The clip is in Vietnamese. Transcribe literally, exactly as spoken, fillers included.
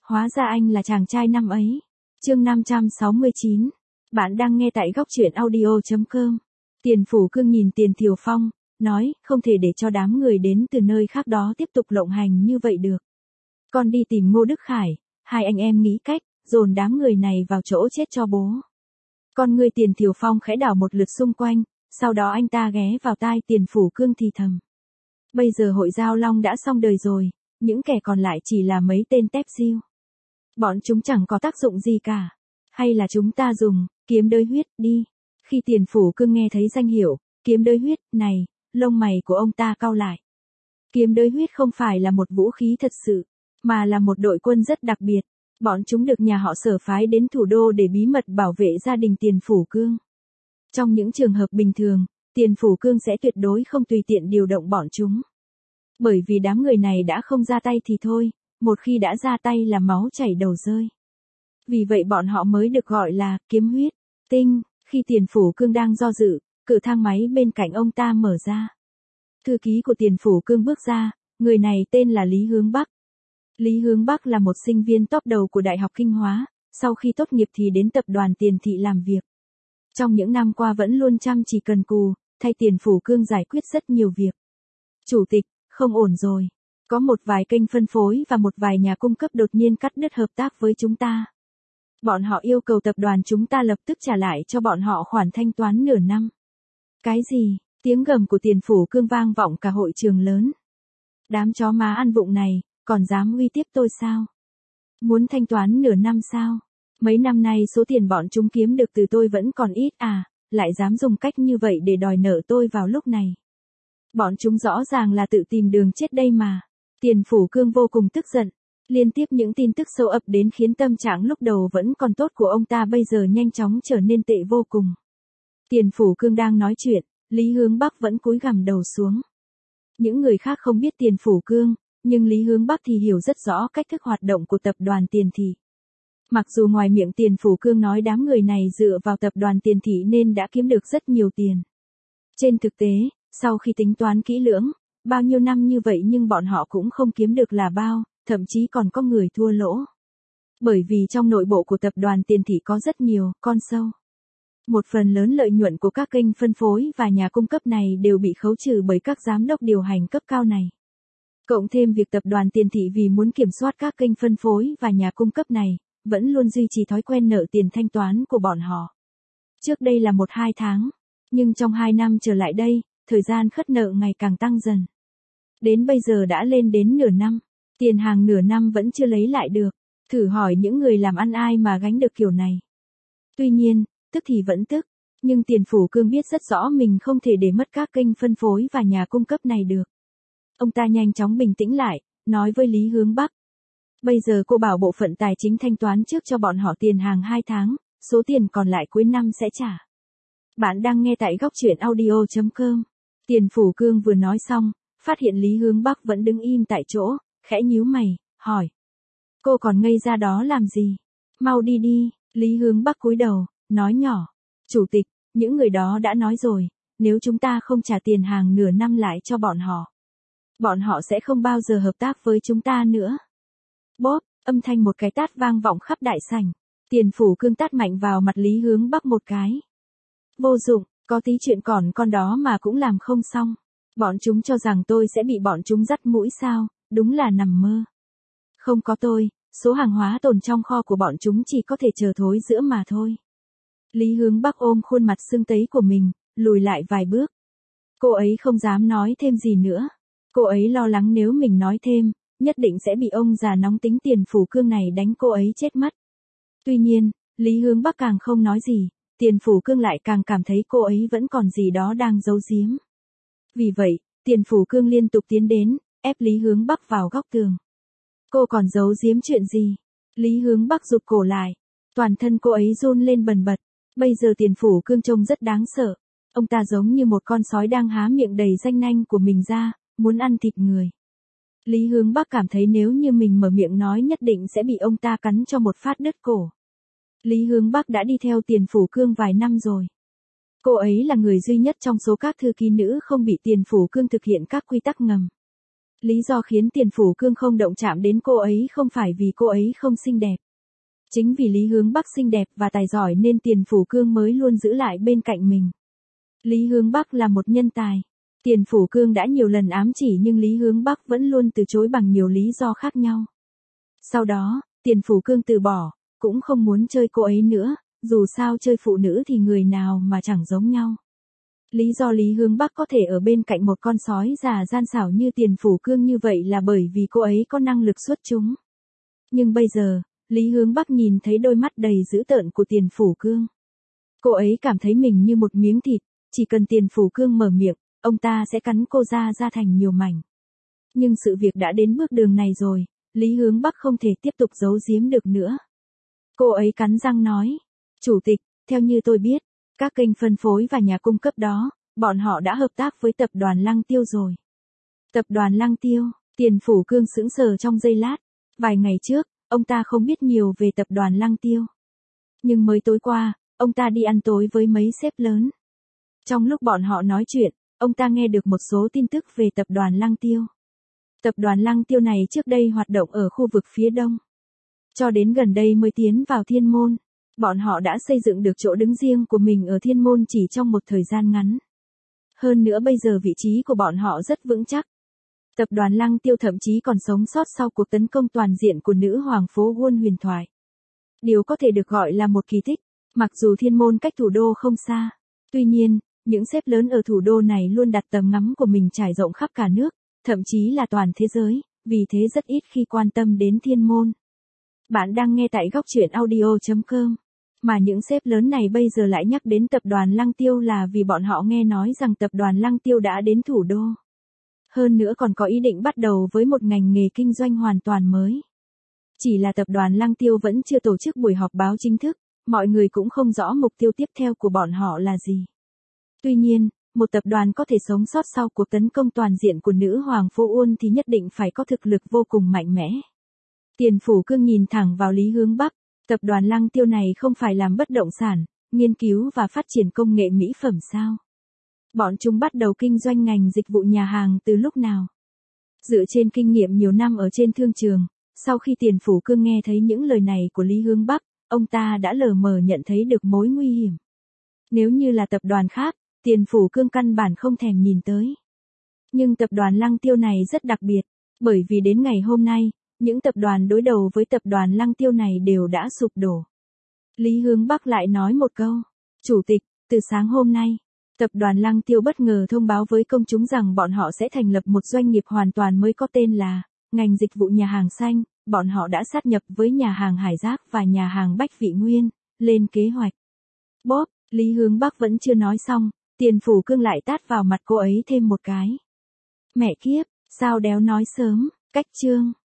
Hóa ra anh là chàng trai năm ấy. Chương năm trăm sáu mươi chín. Bạn đang nghe tại góc truyện audio chấm com. Tiền Phủ Cương nhìn Tiền Thiều Phong, nói, không thể để cho đám người đến từ nơi khác đó tiếp tục lộng hành như vậy được. Con đi tìm Ngô Đức Khải, hai anh em nghĩ cách, dồn đám người này vào chỗ chết cho bố. Con người Tiền Thiều Phong khẽ đảo một lượt xung quanh, sau đó anh ta ghé vào tai Tiền Phủ Cương thì thầm. Bây giờ hội Giao Long đã xong đời rồi, những kẻ còn lại chỉ là mấy tên tép diêu. Bọn chúng chẳng có tác dụng gì cả. Hay là chúng ta dùng, kiếm đới huyết, đi. Khi Tiền Phủ Cương nghe thấy danh hiệu, kiếm đới huyết, này, lông mày của ông ta cau lại. Kiếm đới huyết không phải là một vũ khí thật sự, mà là một đội quân rất đặc biệt. Bọn chúng được nhà họ Sở phái đến thủ đô để bí mật bảo vệ gia đình Tiền Phủ Cương. Trong những trường hợp bình thường, Tiền Phủ Cương sẽ tuyệt đối không tùy tiện điều động bọn chúng. Bởi vì đám người này đã không ra tay thì thôi, một khi đã ra tay là máu chảy đầu rơi. Vì vậy bọn họ mới được gọi là kiếm huyết tinh. Khi Tiền Phủ Cương đang do dự, cửa thang máy bên cạnh ông ta mở ra. Thư ký của Tiền Phủ Cương bước ra, người này tên là Lý Hướng Bắc. Lý Hướng Bắc là một sinh viên top đầu của Đại học Kinh Hóa, sau khi tốt nghiệp thì đến tập đoàn Tiền Thị làm việc. Trong những năm qua vẫn luôn chăm chỉ cần cù, thay Tiền Phủ Cương giải quyết rất nhiều việc. Chủ tịch, không ổn rồi. Có một vài kênh phân phối và một vài nhà cung cấp đột nhiên cắt đứt hợp tác với chúng ta. Bọn họ yêu cầu tập đoàn chúng ta lập tức trả lại cho bọn họ khoản thanh toán nửa năm. Cái gì? Tiếng gầm của Tiền Phủ Cương vang vọng cả hội trường lớn. Đám chó má ăn vụng này, còn dám uy tiếp tôi sao? Muốn thanh toán nửa năm sao? Mấy năm nay số tiền bọn chúng kiếm được từ tôi vẫn còn ít à, lại dám dùng cách như vậy để đòi nợ tôi vào lúc này. Bọn chúng rõ ràng là tự tìm đường chết đây mà. Tiền Phủ Cương vô cùng tức giận. Liên tiếp những tin tức sâu ập đến khiến tâm trạng lúc đầu vẫn còn tốt của ông ta bây giờ nhanh chóng trở nên tệ vô cùng. Tiền Phủ Cương đang nói chuyện, Lý Hướng Bắc vẫn cúi gằm đầu xuống. Những người khác không biết Tiền Phủ Cương, nhưng Lý Hướng Bắc thì hiểu rất rõ cách thức hoạt động của tập đoàn Tiền Thị. Mặc dù ngoài miệng Tiền Phủ Cương nói đám người này dựa vào tập đoàn Tiền Thị nên đã kiếm được rất nhiều tiền. Trên thực tế, sau khi tính toán kỹ lưỡng, bao nhiêu năm như vậy nhưng bọn họ cũng không kiếm được là bao, thậm chí còn có người thua lỗ. Bởi vì trong nội bộ của tập đoàn Tiền Thị có rất nhiều con sâu. Một phần lớn lợi nhuận của các kênh phân phối và nhà cung cấp này đều bị khấu trừ bởi các giám đốc điều hành cấp cao này. Cộng thêm việc tập đoàn Tiền Thị vì muốn kiểm soát các kênh phân phối và nhà cung cấp này, vẫn luôn duy trì thói quen nợ tiền thanh toán của bọn họ. Trước đây là một hai tháng, nhưng trong hai năm trở lại đây, thời gian khất nợ ngày càng tăng dần. Đến bây giờ đã lên đến nửa năm, tiền hàng nửa năm vẫn chưa lấy lại được. Thử hỏi những người làm ăn ai mà gánh được kiểu này. Tuy nhiên, tức thì vẫn tức, nhưng Tiền Phủ Cương biết rất rõ mình không thể để mất các kênh phân phối và nhà cung cấp này được. Ông ta nhanh chóng bình tĩnh lại, nói với Lý Hướng Bắc. Bây giờ cô bảo bộ phận tài chính thanh toán trước cho bọn họ tiền hàng hai tháng, số tiền còn lại cuối năm sẽ trả. Bạn đang nghe tại góc truyện audio chấm com. Tiền Phủ Cương vừa nói xong, phát hiện Lý Hướng Bắc vẫn đứng im tại chỗ, khẽ nhíu mày, hỏi. Cô còn ngây ra đó làm gì? Mau đi đi. Lý Hướng Bắc cúi đầu, nói nhỏ. Chủ tịch, những người đó đã nói rồi, nếu chúng ta không trả tiền hàng nửa năm lại cho bọn họ, bọn họ sẽ không bao giờ hợp tác với chúng ta nữa. Bóp, âm thanh một cái tát vang vọng khắp đại sảnh. Tiền Phủ Cương tát mạnh vào mặt Lý Hướng Bắc một cái. Vô dụng, có tí chuyện còn con đó mà cũng làm không xong. Bọn chúng cho rằng tôi sẽ bị bọn chúng dắt mũi sao, đúng là nằm mơ. Không có tôi, số hàng hóa tồn trong kho của bọn chúng chỉ có thể chờ thối rữa mà thôi. Lý Hướng Bắc ôm khuôn mặt sưng tấy của mình, lùi lại vài bước. Cô ấy không dám nói thêm gì nữa. Cô ấy lo lắng nếu mình nói thêm, nhất định sẽ bị ông già nóng tính Tiền Phủ Cương này đánh cô ấy chết mất. Tuy nhiên, Lý Hướng Bắc càng không nói gì, Tiền Phủ Cương lại càng cảm thấy cô ấy vẫn còn gì đó đang giấu giếm. Vì vậy, Tiền Phủ Cương liên tục tiến đến, ép Lý Hướng Bắc vào góc tường. Cô còn giấu giếm chuyện gì? Lý Hướng Bắc rụt cổ lại. Toàn thân cô ấy run lên bần bật. Bây giờ Tiền Phủ Cương trông rất đáng sợ. Ông ta giống như một con sói đang há miệng đầy răng nanh của mình ra, muốn ăn thịt người. Lý Hướng Bắc cảm thấy nếu như mình mở miệng nói nhất định sẽ bị ông ta cắn cho một phát đứt cổ. Lý Hướng Bắc đã đi theo Tiền Phủ Cương vài năm rồi. Cô ấy là người duy nhất trong số các thư ký nữ không bị Tiền Phủ Cương thực hiện các quy tắc ngầm. Lý do khiến Tiền Phủ Cương không động chạm đến cô ấy không phải vì cô ấy không xinh đẹp. Chính vì Lý Hướng Bắc xinh đẹp và tài giỏi nên Tiền Phủ Cương mới luôn giữ lại bên cạnh mình. Lý Hướng Bắc là một nhân tài. Tiền Phủ Cương đã nhiều lần ám chỉ nhưng Lý Hướng Bắc vẫn luôn từ chối bằng nhiều lý do khác nhau. Sau đó, Tiền Phủ Cương từ bỏ, cũng không muốn chơi cô ấy nữa, dù sao chơi phụ nữ thì người nào mà chẳng giống nhau. Lý do Lý Hướng Bắc có thể ở bên cạnh một con sói già gian xảo như Tiền Phủ Cương như vậy là bởi vì cô ấy có năng lực xuất chúng. Nhưng bây giờ, Lý Hướng Bắc nhìn thấy đôi mắt đầy dữ tợn của Tiền Phủ Cương. Cô ấy cảm thấy mình như một miếng thịt, chỉ cần Tiền Phủ Cương mở miệng, ông ta sẽ cắn cô ra ra thành nhiều mảnh. Nhưng sự việc đã đến bước đường này rồi, Lý Hướng Bắc không thể tiếp tục giấu giếm được nữa. Cô ấy cắn răng nói, Chủ tịch, theo như tôi biết, các kênh phân phối và nhà cung cấp đó, bọn họ đã hợp tác với tập đoàn Lăng Tiêu rồi. Tập đoàn Lăng Tiêu, Tiền Phủ Cương sững sờ trong giây lát. Vài ngày trước, ông ta không biết nhiều về tập đoàn Lăng Tiêu. Nhưng mới tối qua, ông ta đi ăn tối với mấy sếp lớn. Trong lúc bọn họ nói chuyện, ông ta nghe được một số tin tức về tập đoàn Lăng Tiêu. Tập đoàn Lăng Tiêu này trước đây hoạt động ở khu vực phía đông. Cho đến gần đây mới tiến vào Thiên Môn. Bọn họ đã xây dựng được chỗ đứng riêng của mình ở Thiên Môn chỉ trong một thời gian ngắn. Hơn nữa bây giờ vị trí của bọn họ rất vững chắc. Tập đoàn Lăng Tiêu thậm chí còn sống sót sau cuộc tấn công toàn diện của nữ hoàng phố Wall huyền thoại. Điều có thể được gọi là một kỳ tích, mặc dù Thiên Môn cách thủ đô không xa. Tuy nhiên, những sếp lớn ở thủ đô này luôn đặt tầm ngắm của mình trải rộng khắp cả nước, thậm chí là toàn thế giới, vì thế rất ít khi quan tâm đến Thiên Môn. Bạn đang nghe tại góc truyện audio chấm com. Mà những sếp lớn này bây giờ lại nhắc đến tập đoàn Lăng Tiêu là vì bọn họ nghe nói rằng tập đoàn Lăng Tiêu đã đến thủ đô. Hơn nữa còn có ý định bắt đầu với một ngành nghề kinh doanh hoàn toàn mới. Chỉ là tập đoàn Lăng Tiêu vẫn chưa tổ chức buổi họp báo chính thức, mọi người cũng không rõ mục tiêu tiếp theo của bọn họ là gì. Tuy nhiên, một tập đoàn có thể sống sót sau cuộc tấn công toàn diện của nữ hoàng phố Wall thì nhất định phải có thực lực vô cùng mạnh mẽ. Tiền Phủ Cương nhìn thẳng vào Lý Hướng Bắc. Tập đoàn Lăng Tiêu này không phải làm bất động sản, nghiên cứu và phát triển công nghệ mỹ phẩm sao? Bọn chúng bắt đầu kinh doanh ngành dịch vụ nhà hàng từ lúc nào? Dựa trên kinh nghiệm nhiều năm ở trên thương trường, sau khi Tiền Phủ Cương nghe thấy những lời này của Lý Hướng Bắc, ông ta đã lờ mờ nhận thấy được mối nguy hiểm. Nếu như là tập đoàn khác, Tiền Phủ Cương căn bản không thèm nhìn tới. Nhưng tập đoàn Lăng Tiêu này rất đặc biệt, bởi vì đến ngày hôm nay, những tập đoàn đối đầu với tập đoàn Lăng Tiêu này đều đã sụp đổ. Lý Hướng Bắc lại nói một câu, Chủ tịch, từ sáng hôm nay, tập đoàn Lăng Tiêu bất ngờ thông báo với công chúng rằng bọn họ sẽ thành lập một doanh nghiệp hoàn toàn mới có tên là ngành dịch vụ nhà hàng xanh, bọn họ đã sát nhập với nhà hàng Hải Giác và nhà hàng Bách Vị Nguyên, lên kế hoạch. Bóp, Lý Hướng Bắc vẫn chưa nói xong, Tiền Phủ Cương lại tát vào mặt cô ấy thêm một cái. Mẹ kiếp, sao đéo nói sớm, cách chương.